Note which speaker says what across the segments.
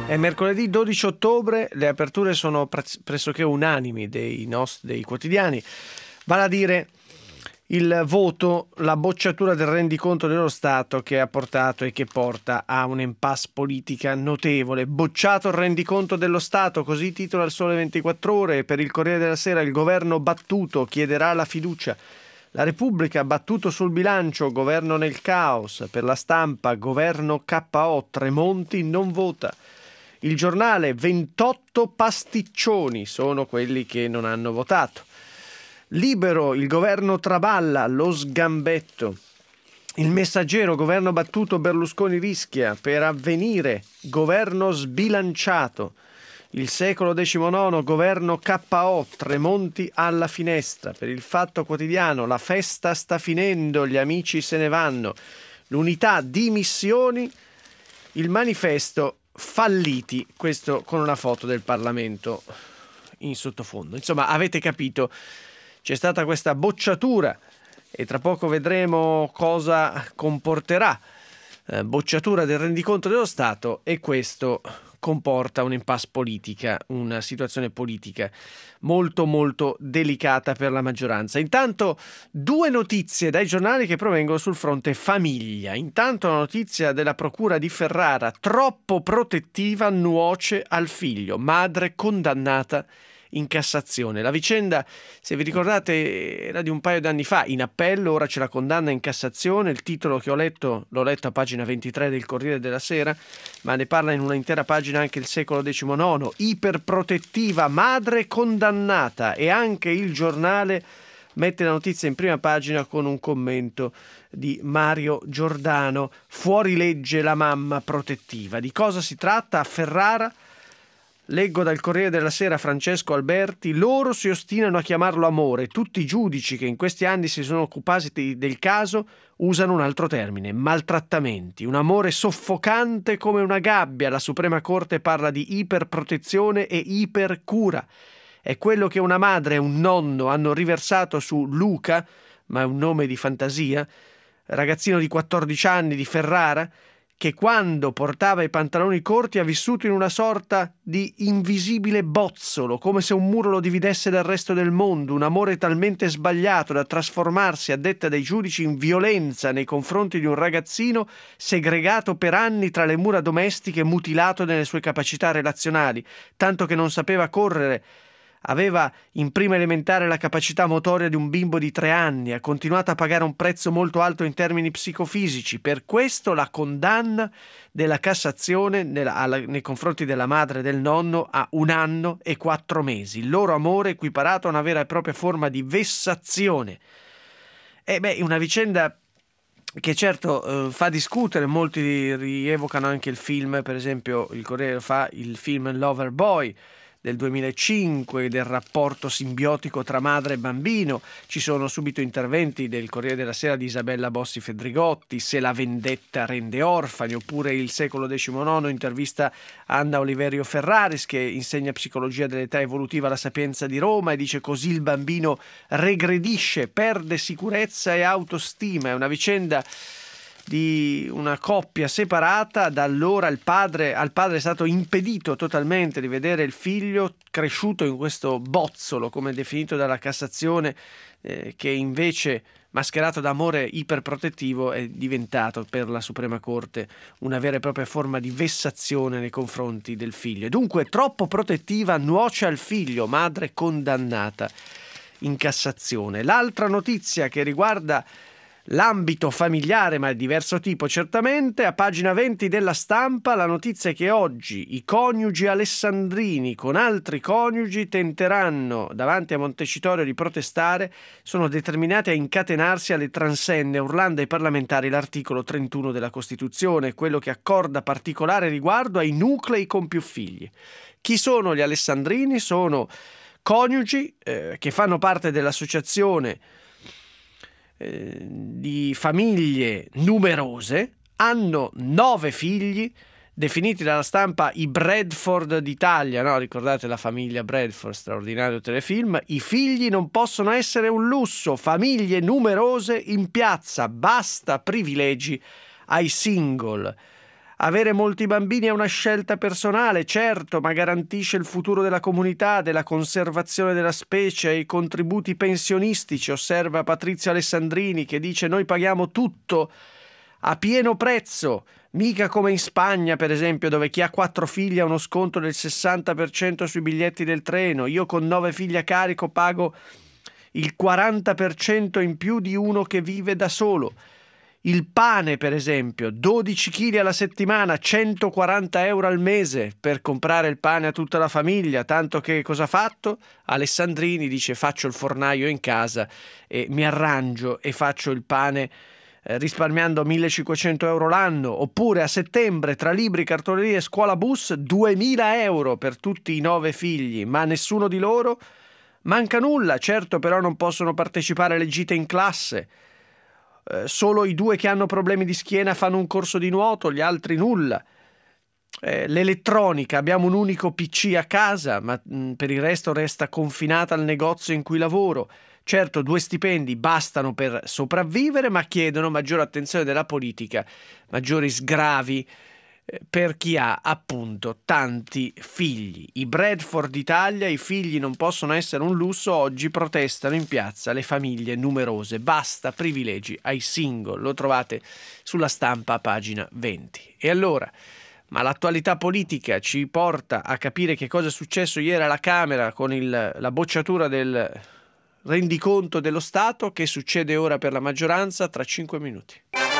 Speaker 1: È mercoledì 12 ottobre, le aperture sono pressoché unanimi dei quotidiani, vale a dire il voto, la bocciatura del rendiconto dello Stato che ha portato e che porta a un'impasse politica notevole. Bocciato il rendiconto dello Stato, così titola il Sole 24 Ore. Per il Corriere della Sera il governo battuto chiederà la fiducia. La Repubblica battuto sul bilancio, governo nel caos. Per La Stampa, governo KO, Tremonti non vota. Il Giornale, 28 pasticcioni sono quelli che non hanno votato. Libero, il governo traballa, lo sgambetto. Il Messaggero, governo battuto, Berlusconi rischia. Per Avvenire, governo sbilanciato. Il Secolo XIX, governo KO, Tremonti alla finestra. Per il Fatto Quotidiano, la festa sta finendo, gli amici se ne vanno. L'Unità, dimissioni. Il Manifesto, falliti, questo con una foto del Parlamento in sottofondo. Insomma, avete capito, c'è stata questa bocciatura e tra poco vedremo cosa comporterà. Bocciatura del rendiconto dello Stato, e questo comporta un'impasse politica, una situazione politica molto molto delicata per la maggioranza. Intanto due notizie dai giornali che provengono sul fronte famiglia. Intanto la notizia della procura di Ferrara, troppo protettiva, nuoce al figlio, madre condannata in Cassazione. La vicenda, se vi ricordate, era di un paio d'anni fa, in appello, ora c'è la condanna in Cassazione. Il titolo che l'ho letto a pagina 23 del Corriere della Sera, ma ne parla in una intera pagina anche il Secolo XIX. Iperprotettiva, madre condannata, e anche il Giornale mette la notizia in prima pagina con un commento di Mario Giordano: fuori legge la mamma protettiva. Di cosa si tratta a Ferrara? Leggo dal Corriere della Sera Francesco Alberti: loro si ostinano a chiamarlo amore. Tutti i giudici che in questi anni si sono occupati del caso usano un altro termine: maltrattamenti. Un amore soffocante come una gabbia. La Suprema Corte parla di iperprotezione e ipercura. È quello che una madre e un nonno hanno riversato su Luca, ma è un nome di fantasia, ragazzino di 14 anni di Ferrara, che quando portava i pantaloni corti ha vissuto in una sorta di invisibile bozzolo, come se un muro lo dividesse dal resto del mondo. Un amore talmente sbagliato da trasformarsi, a detta dei giudici, in violenza nei confronti di un ragazzino segregato per anni tra le mura domestiche, mutilato nelle sue capacità relazionali, tanto che non sapeva correre. Aveva in prima elementare la capacità motoria di un bimbo di 3 anni, ha continuato a pagare un prezzo molto alto in termini psicofisici. Per questo la condanna della Cassazione nei confronti della madre e del nonno a 1 anno e 4 mesi. Il loro amore equiparato a una vera e propria forma di vessazione. Una vicenda che certo fa discutere. Molti rievocano anche il film, per esempio il Corriere fa il film Loverboy del 2005, del rapporto simbiotico tra madre e bambino. Ci sono subito interventi del Corriere della Sera di Isabella Bossi Fedrigotti: se la vendetta rende orfani, oppure il Secolo XIX intervista Anna Oliverio Ferraris, che insegna psicologia dell'età evolutiva alla Sapienza di Roma, e dice: così il bambino regredisce, perde sicurezza e autostima. È una vicenda di una coppia separata. Da allora al padre è stato impedito totalmente di vedere il figlio cresciuto in questo bozzolo, come definito dalla Cassazione, che invece, mascherato da amore iperprotettivo, è diventato per la Suprema Corte una vera e propria forma di vessazione nei confronti del figlio. Dunque, troppo protettiva, nuoce al figlio, madre condannata in Cassazione. L'altra notizia che riguarda l'ambito familiare, ma è diverso tipo certamente, a pagina 20 della Stampa, la notizia è che oggi i coniugi alessandrini con altri coniugi tenteranno davanti a Montecitorio di protestare. Sono determinati a incatenarsi alle transenne, urlando ai parlamentari l'articolo 31 della Costituzione, quello che accorda particolare riguardo ai nuclei con più figli. Chi sono gli alessandrini? Sono coniugi che fanno parte dell'associazione di famiglie numerose, hanno 9 figli, definiti dalla Stampa i Bradford d'Italia, no? Ricordate la famiglia Bradford, straordinario telefilm. I figli non possono essere un lusso, famiglie numerose in piazza, basta privilegi ai single. Avere molti bambini è una scelta personale, certo, ma garantisce il futuro della comunità, della conservazione della specie e i contributi pensionistici, osserva Patrizio Alessandrini, che dice: noi paghiamo tutto a pieno prezzo, mica come in Spagna, per esempio, dove chi ha 4 figli ha uno sconto del 60% sui biglietti del treno. Io con 9 figli a carico pago il 40% in più di uno che vive da solo. Il pane, per esempio, 12 kg alla settimana, 140 euro al mese per comprare il pane a tutta la famiglia, tanto che cosa ha fatto? Alessandrini dice: faccio il fornaio in casa e mi arrangio e faccio il pane risparmiando 1.500 euro l'anno. Oppure a settembre, tra libri, cartolerie e scuola bus, 2.000 euro per tutti i 9 figli, ma nessuno di loro manca nulla. Certo, però non possono partecipare alle gite in classe. Solo i 2 che hanno problemi di schiena fanno un corso di nuoto, gli altri nulla. L'elettronica, abbiamo un unico PC a casa, ma per il resto resta confinata al negozio in cui lavoro. Certo, 2 stipendi bastano per sopravvivere, ma chiedono maggiore attenzione della politica, maggiori sgravi per chi ha appunto tanti figli. I Bradford d'Italia, i figli non possono essere un lusso, oggi protestano in piazza le famiglie numerose. Basta privilegi ai single. Lo trovate sulla Stampa a pagina 20. E allora, ma l'attualità politica ci porta a capire che cosa è successo ieri alla Camera con la bocciatura del rendiconto dello Stato. Che succede ora per la maggioranza? Tra 5 minuti.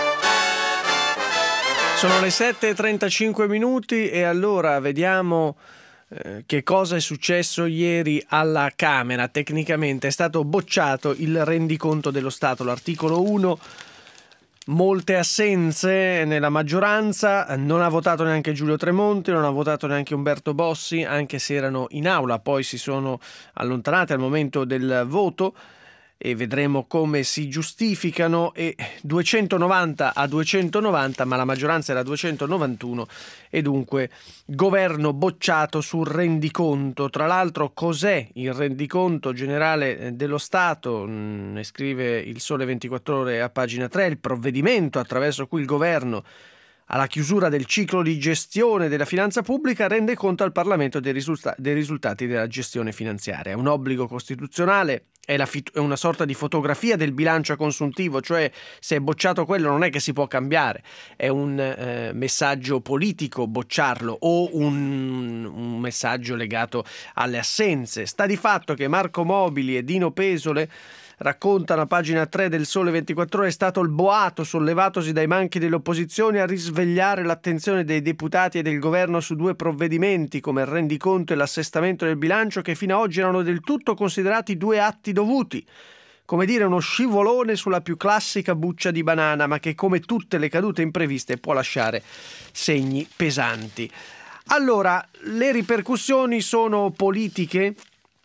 Speaker 1: Sono le 7:35 minuti e allora vediamo che cosa è successo ieri alla Camera. Tecnicamente è stato bocciato il rendiconto dello Stato, l'articolo 1. Molte assenze nella maggioranza, non ha votato neanche Giulio Tremonti, non ha votato neanche Umberto Bossi, anche se erano in aula, poi si sono allontanati al momento del voto e vedremo come si giustificano. E 290 a 290, ma la maggioranza era 291 e dunque governo bocciato sul rendiconto. Tra l'altro, cos'è il rendiconto generale dello Stato? Ne scrive il Sole 24 Ore a pagina 3, il provvedimento attraverso cui il governo, alla chiusura del ciclo di gestione della finanza pubblica, rende conto al Parlamento dei risultati della gestione finanziaria. È un obbligo costituzionale, è una sorta di fotografia del bilancio a consuntivo, cioè se è bocciato quello non è che si può cambiare, è un messaggio politico bocciarlo o un messaggio legato alle assenze. Sta di fatto che Marco Mobili e Dino Pesole raccontano a pagina 3 del Sole 24 Ore: è stato il boato sollevatosi dai banchi delle opposizioni a risvegliare l'attenzione dei deputati e del governo su 2 provvedimenti come il rendiconto e l'assestamento del bilancio, che fino ad oggi erano del tutto considerati 2 atti dovuti, come dire uno scivolone sulla più classica buccia di banana, ma che come tutte le cadute impreviste può lasciare segni pesanti. Allora, le ripercussioni sono politiche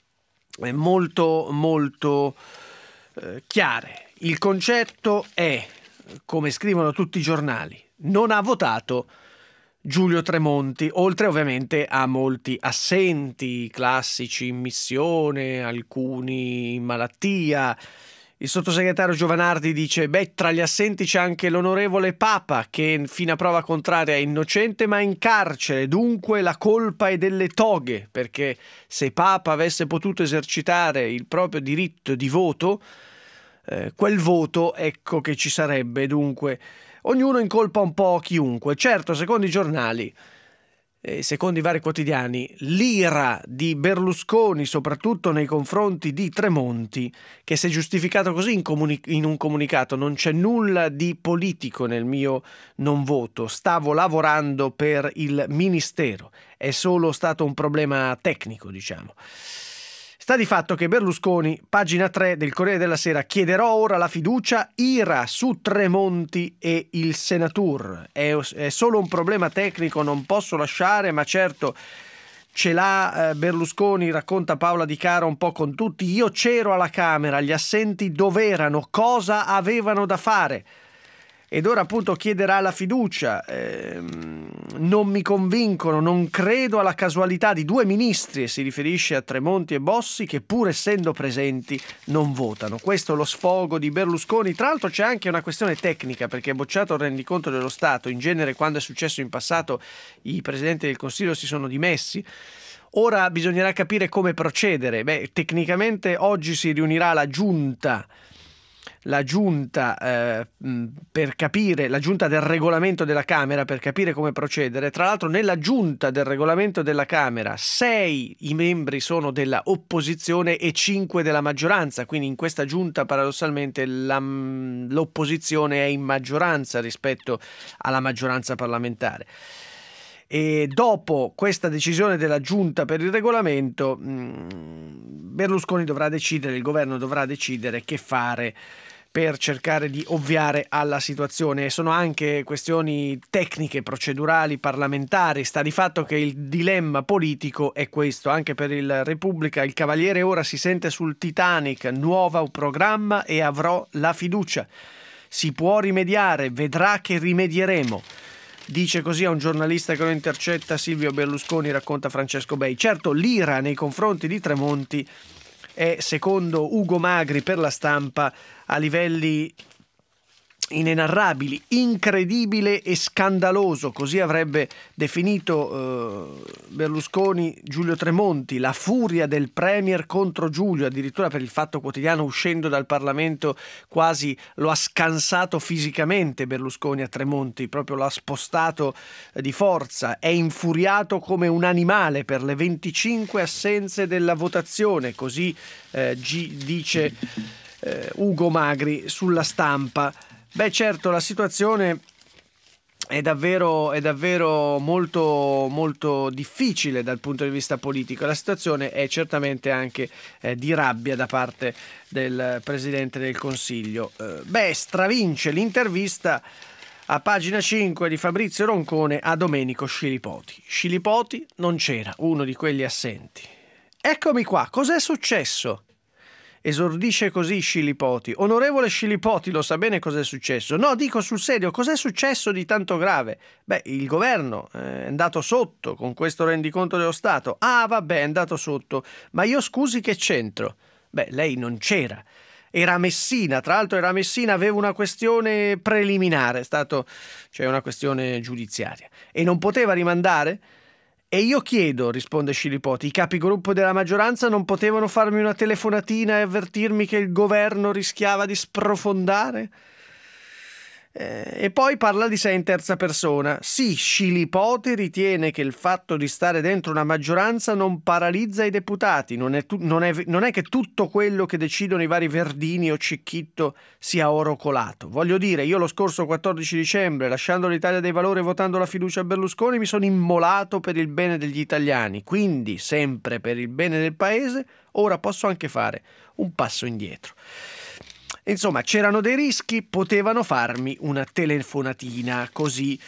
Speaker 1: molto chiare. Il concetto è, come scrivono tutti i giornali, non ha votato Giulio Tremonti, oltre ovviamente a molti assenti classici in missione, alcuni in malattia. Il sottosegretario Giovanardi dice: tra gli assenti c'è anche l'onorevole Papa, che fino a prova contraria è innocente ma in carcere, dunque la colpa è delle toghe, perché se Papa avesse potuto esercitare il proprio diritto di voto, quel voto ecco che ci sarebbe. Dunque ognuno incolpa un po' chiunque. Certo, secondo i giornali, secondo i vari quotidiani, l'ira di Berlusconi, soprattutto nei confronti di Tremonti, che si è giustificato così in un comunicato: non c'è nulla di politico nel mio non voto, stavo lavorando per il ministero, è solo stato un problema tecnico, diciamo. Sta di fatto che Berlusconi, pagina 3 del Corriere della Sera: chiederò ora la fiducia, ira su Tremonti e il Senatur. È solo un problema tecnico, non posso lasciare, ma certo ce l'ha Berlusconi, racconta Paola Di Caro un po' con tutti. Io c'ero alla Camera, gli assenti dov'erano, cosa avevano da fare? Ed ora appunto chiederà la fiducia. non mi convincono, non credo alla casualità di due ministri, e si riferisce a Tremonti e Bossi, che pur essendo presenti non votano. Questo è lo sfogo di Berlusconi. Tra l'altro c'è anche una questione tecnica, perché è bocciato il rendiconto dello Stato. In genere, quando è successo in passato, i presidenti del Consiglio si sono dimessi. Ora bisognerà capire come procedere. Tecnicamente oggi si riunirà la Giunta per capire, la Giunta del Regolamento della Camera, per capire come procedere. Tra l'altro nella Giunta del Regolamento della Camera 6 i membri sono della opposizione e 5 della maggioranza, quindi in questa Giunta paradossalmente l'opposizione è in maggioranza rispetto alla maggioranza parlamentare. E dopo questa decisione della Giunta per il Regolamento, Berlusconi dovrà decidere, il governo dovrà decidere che fare per cercare di ovviare alla situazione. Sono anche questioni tecniche, procedurali, parlamentari. Sta di fatto che il dilemma politico è questo, anche per il Repubblica. Il Cavaliere ora si sente sul Titanic, nuovo programma e avrò la fiducia. Si può rimediare, vedrà che rimedieremo. Dice così a un giornalista che lo intercetta Silvio Berlusconi, racconta Francesco Bei. Certo, l'ira nei confronti di Tremonti è, secondo Ugo Magri per La Stampa, a livelli inenarrabili, incredibile e scandaloso, così avrebbe definito Berlusconi Giulio Tremonti, la furia del premier contro Giulio. Addirittura per il Fatto Quotidiano, uscendo dal Parlamento, quasi lo ha scansato fisicamente Berlusconi a Tremonti, proprio l'ha spostato di forza. È infuriato come un animale per le 25 assenze della votazione, così dice Ugo Magri sulla Stampa. Certo, la situazione è davvero molto, molto difficile dal punto di vista politico. La situazione è certamente anche di rabbia da parte del Presidente del Consiglio. Stravince l'intervista a pagina 5 di Fabrizio Roncone a Domenico Scilipoti. Scilipoti non c'era, uno di quelli assenti. Eccomi qua, cos'è successo? Esordisce così Scilipoti. Onorevole Scilipoti, lo sa bene cos'è successo? No, dico sul serio, cos'è successo di tanto grave? Il governo è andato sotto con questo rendiconto dello Stato. Ah, vabbè, è andato sotto. Ma io scusi, che c'entro? Lei non c'era. Era a Messina, tra l'altro era a Messina, aveva una questione preliminare, cioè una questione giudiziaria. E non poteva rimandare? E io chiedo, risponde Scilipoti, i capigruppo della maggioranza non potevano farmi una telefonatina e avvertirmi che il governo rischiava di sprofondare? E poi parla di sé in terza persona. Sì, Scilipoti ritiene che il fatto di stare dentro una maggioranza non paralizza i deputati, non è che tutto quello che decidono i vari Verdini o Cicchitto sia oro colato. Voglio dire, io lo scorso 14 dicembre, lasciando l'Italia dei Valori e votando la fiducia a Berlusconi, mi sono immolato per il bene degli italiani, quindi sempre per il bene del paese, ora posso anche fare un passo indietro. Insomma, c'erano dei rischi, potevano farmi una telefonatina, così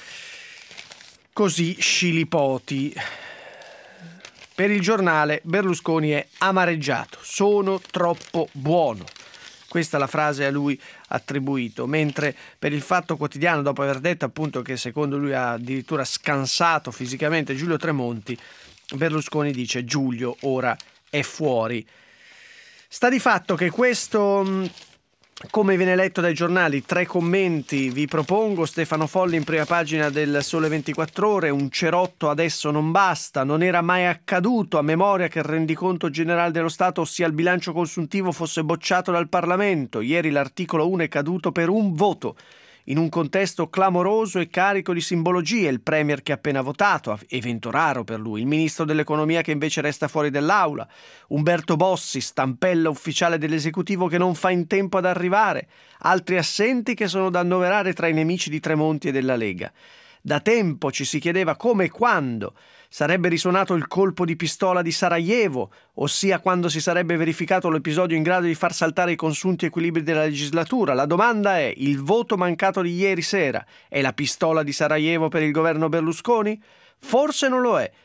Speaker 1: Scilipoti. Per il Giornale Berlusconi è amareggiato, sono troppo buono. Questa è la frase a lui attribuito, mentre per il Fatto Quotidiano, dopo aver detto appunto che secondo lui ha addirittura scansato fisicamente Giulio Tremonti, Berlusconi dice Giulio ora è fuori. Sta di fatto che questo, come viene letto dai giornali, 3 commenti vi propongo. Stefano Folli in prima pagina del Sole 24 Ore, un cerotto adesso non basta, non era mai accaduto a memoria che il rendiconto generale dello Stato, ossia il bilancio consuntivo, fosse bocciato dal Parlamento. Ieri l'articolo 1 è caduto per un voto. In un contesto clamoroso e carico di simbologie, il premier che ha appena votato, evento raro per lui, il ministro dell'economia che invece resta fuori dall'aula, Umberto Bossi, stampella ufficiale dell'esecutivo che non fa in tempo ad arrivare, altri assenti che sono da annoverare tra i nemici di Tremonti e della Lega. Da tempo ci si chiedeva come e quando sarebbe risuonato il colpo di pistola di Sarajevo, ossia quando si sarebbe verificato l'episodio in grado di far saltare i consunti equilibri della legislatura. La domanda è: il voto mancato di ieri sera è la pistola di Sarajevo per il governo Berlusconi? Forse non lo è.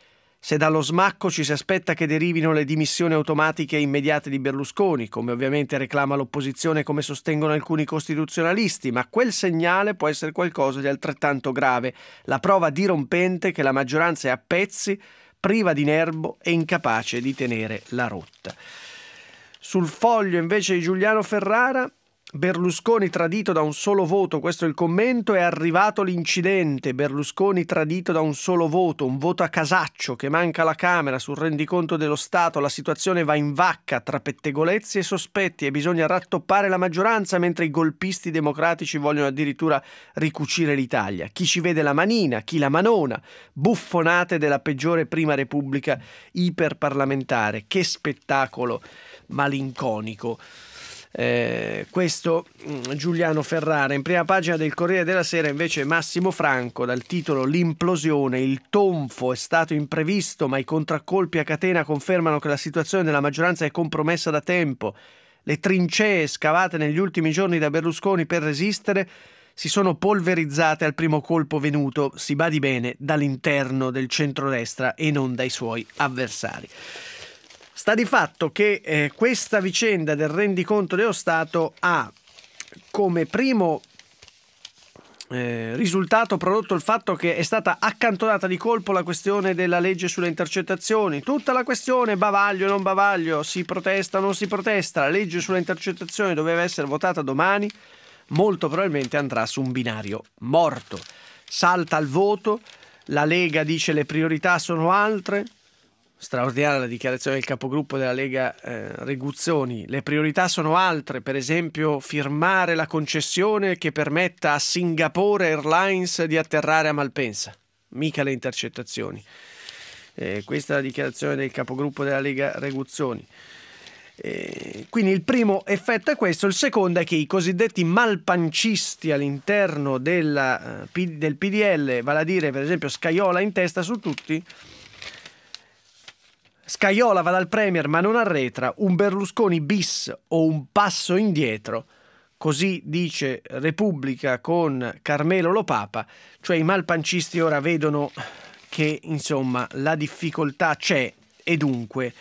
Speaker 1: se dallo smacco ci si aspetta che derivino le dimissioni automatiche e immediate di Berlusconi, come ovviamente reclama l'opposizione e come sostengono alcuni costituzionalisti, ma quel segnale può essere qualcosa di altrettanto grave, la prova dirompente che la maggioranza è a pezzi, priva di nervo e incapace di tenere la rotta. Sul Foglio invece di Giuliano Ferrara, Berlusconi tradito da un solo voto, questo è il commento, è arrivato l'incidente, Berlusconi tradito da un solo voto, un voto a casaccio che manca alla Camera sul rendiconto dello Stato, la situazione va in vacca tra pettegolezzi e sospetti e bisogna rattoppare la maggioranza mentre i golpisti democratici vogliono addirittura ricucire l'Italia. Chi ci vede la manina, chi la manona, buffonate della peggiore prima repubblica iperparlamentare, che spettacolo malinconico. Questo Giuliano Ferrara. In prima pagina del Corriere della Sera invece Massimo Franco dal titolo L'implosione, il tonfo è stato imprevisto ma i contraccolpi a catena confermano che la situazione della maggioranza è compromessa da tempo. Le trincee scavate negli ultimi giorni da Berlusconi per resistere si sono polverizzate al primo colpo venuto, si badi bene, dall'interno del centrodestra e non dai suoi avversari. Sta di fatto che questa vicenda del rendiconto dello Stato ha come primo risultato prodotto il fatto che è stata accantonata di colpo la questione della legge sulle intercettazioni. Tutta la questione bavaglio non bavaglio, si protesta o non si protesta, la legge sulle intercettazioni doveva essere votata domani, molto probabilmente andrà su un binario morto. Salta il voto, la Lega dice le priorità sono altre. Straordinaria la dichiarazione del capogruppo della Lega Reguzzoni. Le priorità sono altre, per esempio firmare la concessione che permetta a Singapore Airlines di atterrare a Malpensa, mica le intercettazioni. Questa è la dichiarazione del capogruppo della Lega Reguzzoni. Quindi il primo effetto è questo, il secondo è che i cosiddetti malpancisti all'interno del PDL, vale a dire per esempio Scajola in testa su tutti, Scajola va dal Premier ma non arretra, un Berlusconi bis o un passo indietro, così dice Repubblica con Carmelo Lopapa, cioè i malpancisti ora vedono che insomma la difficoltà c'è e dunque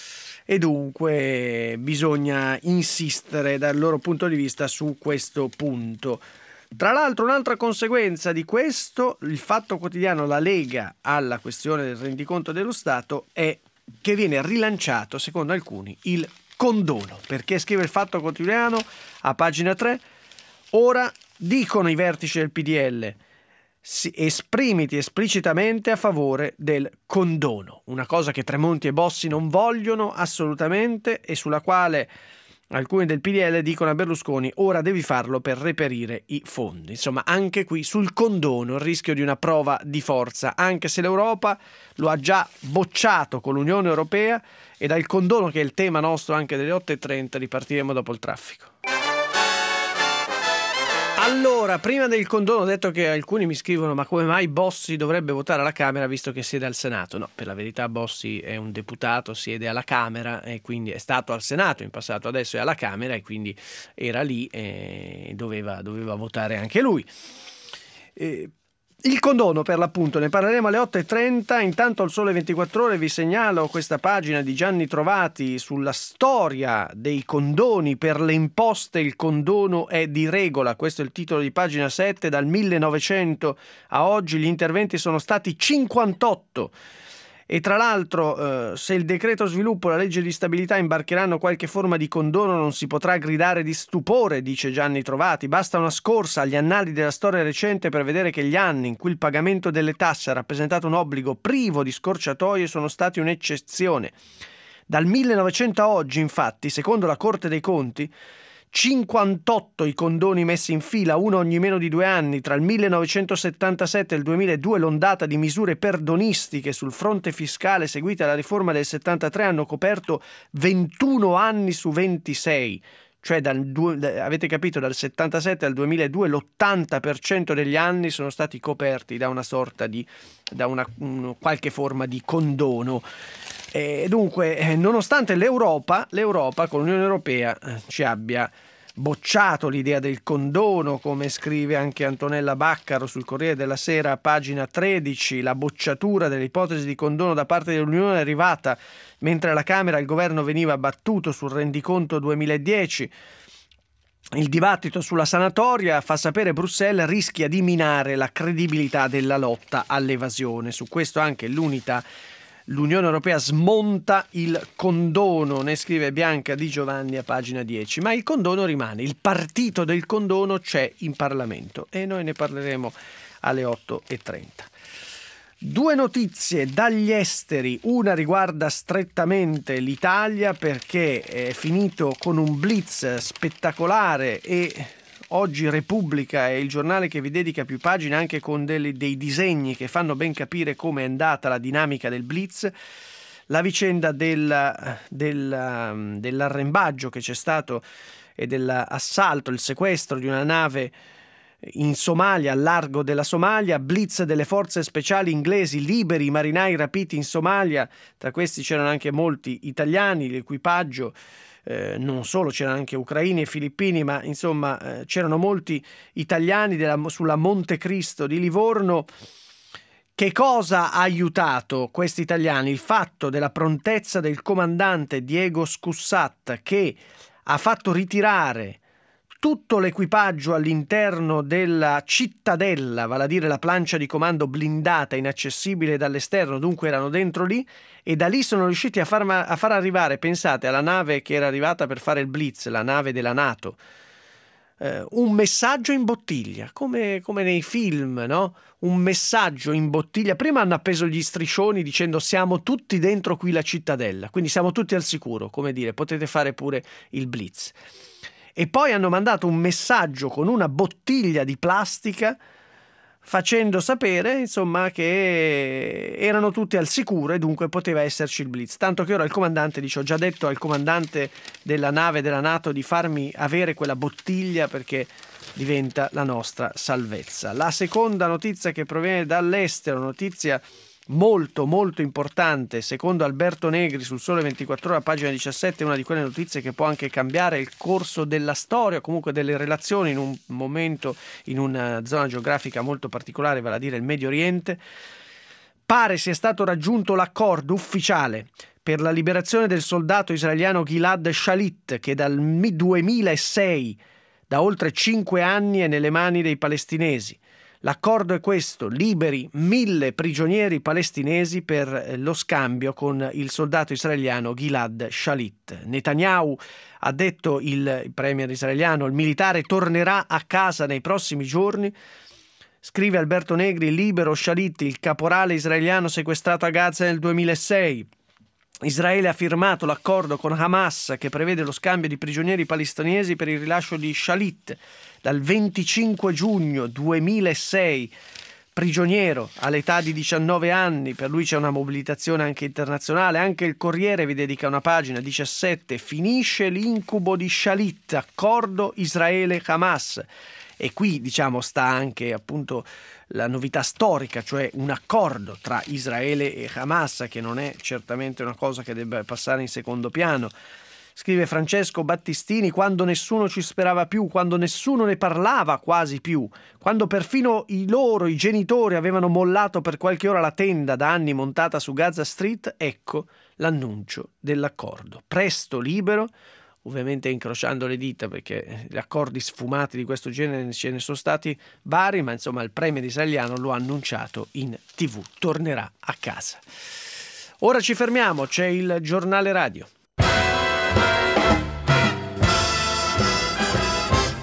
Speaker 1: bisogna insistere dal loro punto di vista su questo punto. Tra l'altro un'altra conseguenza di questo, il Fatto Quotidiano la lega alla questione del rendiconto dello Stato, è che viene rilanciato, secondo alcuni, il condono. Perché scrive il Fatto Quotidiano a pagina 3, ora dicono i vertici del PDL, esprimiti esplicitamente a favore del condono, una cosa che Tremonti e Bossi non vogliono assolutamente e sulla quale alcuni del PDL dicono a Berlusconi ora devi farlo per reperire i fondi. Insomma, anche qui sul condono il rischio di una prova di forza, anche se l'Europa lo ha già bocciato con l'Unione Europea, e dal condono, che è il tema nostro anche delle 8:30, ripartiremo dopo il traffico. Allora, prima del condono ho detto che alcuni mi scrivono ma come mai Bossi dovrebbe votare alla Camera visto che siede al Senato? No, per la verità Bossi è un deputato, siede alla Camera e quindi è stato al Senato in passato, adesso è alla Camera e quindi era lì e doveva votare anche lui. Il condono, per l'appunto, ne parleremo alle 8:30. Intanto al Sole 24 Ore vi segnalo questa pagina di Gianni Trovati sulla storia dei condoni. Per le imposte il condono è di regola, questo è il titolo di pagina 7. Dal 1900 a oggi gli interventi sono stati 58. E tra l'altro se il decreto sviluppo e la legge di stabilità imbarcheranno qualche forma di condono non si potrà gridare di stupore, dice Gianni Trovati. Basta una scorsa agli annali della storia recente per vedere che gli anni in cui il pagamento delle tasse ha rappresentato un obbligo privo di scorciatoie sono stati un'eccezione. Dal 1900 a oggi, infatti, secondo la Corte dei Conti, 58 i condoni messi in fila, uno ogni meno di 2 anni. Tra il 1977 e il 2002 l'ondata di misure perdonistiche sul fronte fiscale seguite alla riforma del 73 hanno coperto 21 anni su 26. Cioè avete capito, dal 77 al 2002 l'80% degli anni sono stati coperti da una sorta di qualche forma di condono. Dunque, nonostante l'Europa con l'Unione Europea ci abbia bocciato l'idea del condono, come scrive anche Antonella Baccaro sul Corriere della Sera, pagina 13. La bocciatura dell'ipotesi di condono da parte dell'Unione è arrivata mentre alla Camera il governo veniva battuto sul rendiconto 2010. Il dibattito sulla sanatoria, fa sapere Bruxelles, rischia di minare la credibilità della lotta all'evasione. Su questo anche l'Unione Europea smonta il condono, ne scrive Bianca Di Giovanni a pagina 10. Ma il condono rimane, il partito del condono c'è in Parlamento e noi ne parleremo alle 8:30. Due notizie dagli esteri, una riguarda strettamente l'Italia perché è finito con un blitz spettacolare e oggi Repubblica è il giornale che vi dedica più pagine anche con dei disegni che fanno ben capire come è andata la dinamica del blitz, la vicenda dell'arrembaggio che c'è stato e dell'assalto, il sequestro di una nave in Somalia, al largo della Somalia, blitz delle forze speciali inglesi, liberi i marinai rapiti in Somalia, tra questi c'erano anche molti italiani, l'equipaggio, non solo, c'erano anche ucraini e filippini, ma insomma c'erano molti italiani sulla Monte Cristo di Livorno. Che cosa ha aiutato questi italiani? Il fatto della prontezza del comandante Diego Scussat, che ha fatto ritirare tutto l'equipaggio all'interno della cittadella, vale a dire la plancia di comando blindata, inaccessibile dall'esterno, dunque erano dentro lì, e da lì sono riusciti a far arrivare, pensate, alla nave che era arrivata per fare il blitz, la nave della NATO, un messaggio in bottiglia, come nei film, no? Un messaggio in bottiglia. Prima hanno appeso gli striscioni dicendo siamo tutti dentro qui la cittadella, quindi siamo tutti al sicuro, come dire, potete fare pure il blitz. E poi hanno mandato un messaggio con una bottiglia di plastica facendo sapere, insomma, che erano tutti al sicuro e dunque poteva esserci il blitz. Tanto che ora il comandante dice: ho già detto al comandante della nave della NATO di farmi avere quella bottiglia perché diventa la nostra salvezza. La seconda notizia che proviene dall'estero, notizia molto molto importante, secondo Alberto Negri sul Sole 24 Ore, pagina 17, una di quelle notizie che può anche cambiare il corso della storia, comunque delle relazioni in un momento, in una zona geografica molto particolare, vale a dire il Medio Oriente. Pare sia stato raggiunto l'accordo ufficiale per la liberazione del soldato israeliano Gilad Shalit, che dal 2006, da oltre 5 anni, è nelle mani dei palestinesi. L'accordo è questo: liberi 1.000 prigionieri palestinesi per lo scambio con il soldato israeliano Gilad Shalit. Netanyahu ha detto, il premier israeliano, il militare tornerà a casa nei prossimi giorni. Scrive Alberto Negri: libero Shalit, il caporale israeliano sequestrato a Gaza nel 2006. Israele ha firmato l'accordo con Hamas che prevede lo scambio di prigionieri palestinesi per il rilascio di Shalit dal 25 giugno 2006, prigioniero all'età di 19 anni, per lui c'è una mobilitazione anche internazionale, anche il Corriere vi dedica una pagina, 17, finisce l'incubo di Shalit, accordo Israele-Hamas. E qui diciamo sta anche appunto la novità storica, cioè un accordo tra Israele e Hamas, che non è certamente una cosa che debba passare in secondo piano. Scrive Francesco Battistini: quando nessuno ci sperava più, quando nessuno ne parlava quasi più, quando perfino i genitori avevano mollato per qualche ora la tenda da anni montata su Gaza Street, ecco l'annuncio dell'accordo. Presto libero, ovviamente incrociando le dita perché gli accordi sfumati di questo genere ce ne sono stati vari, ma insomma il premier israeliano lo ha annunciato in TV, tornerà a casa. Ora ci fermiamo, c'è il giornale radio.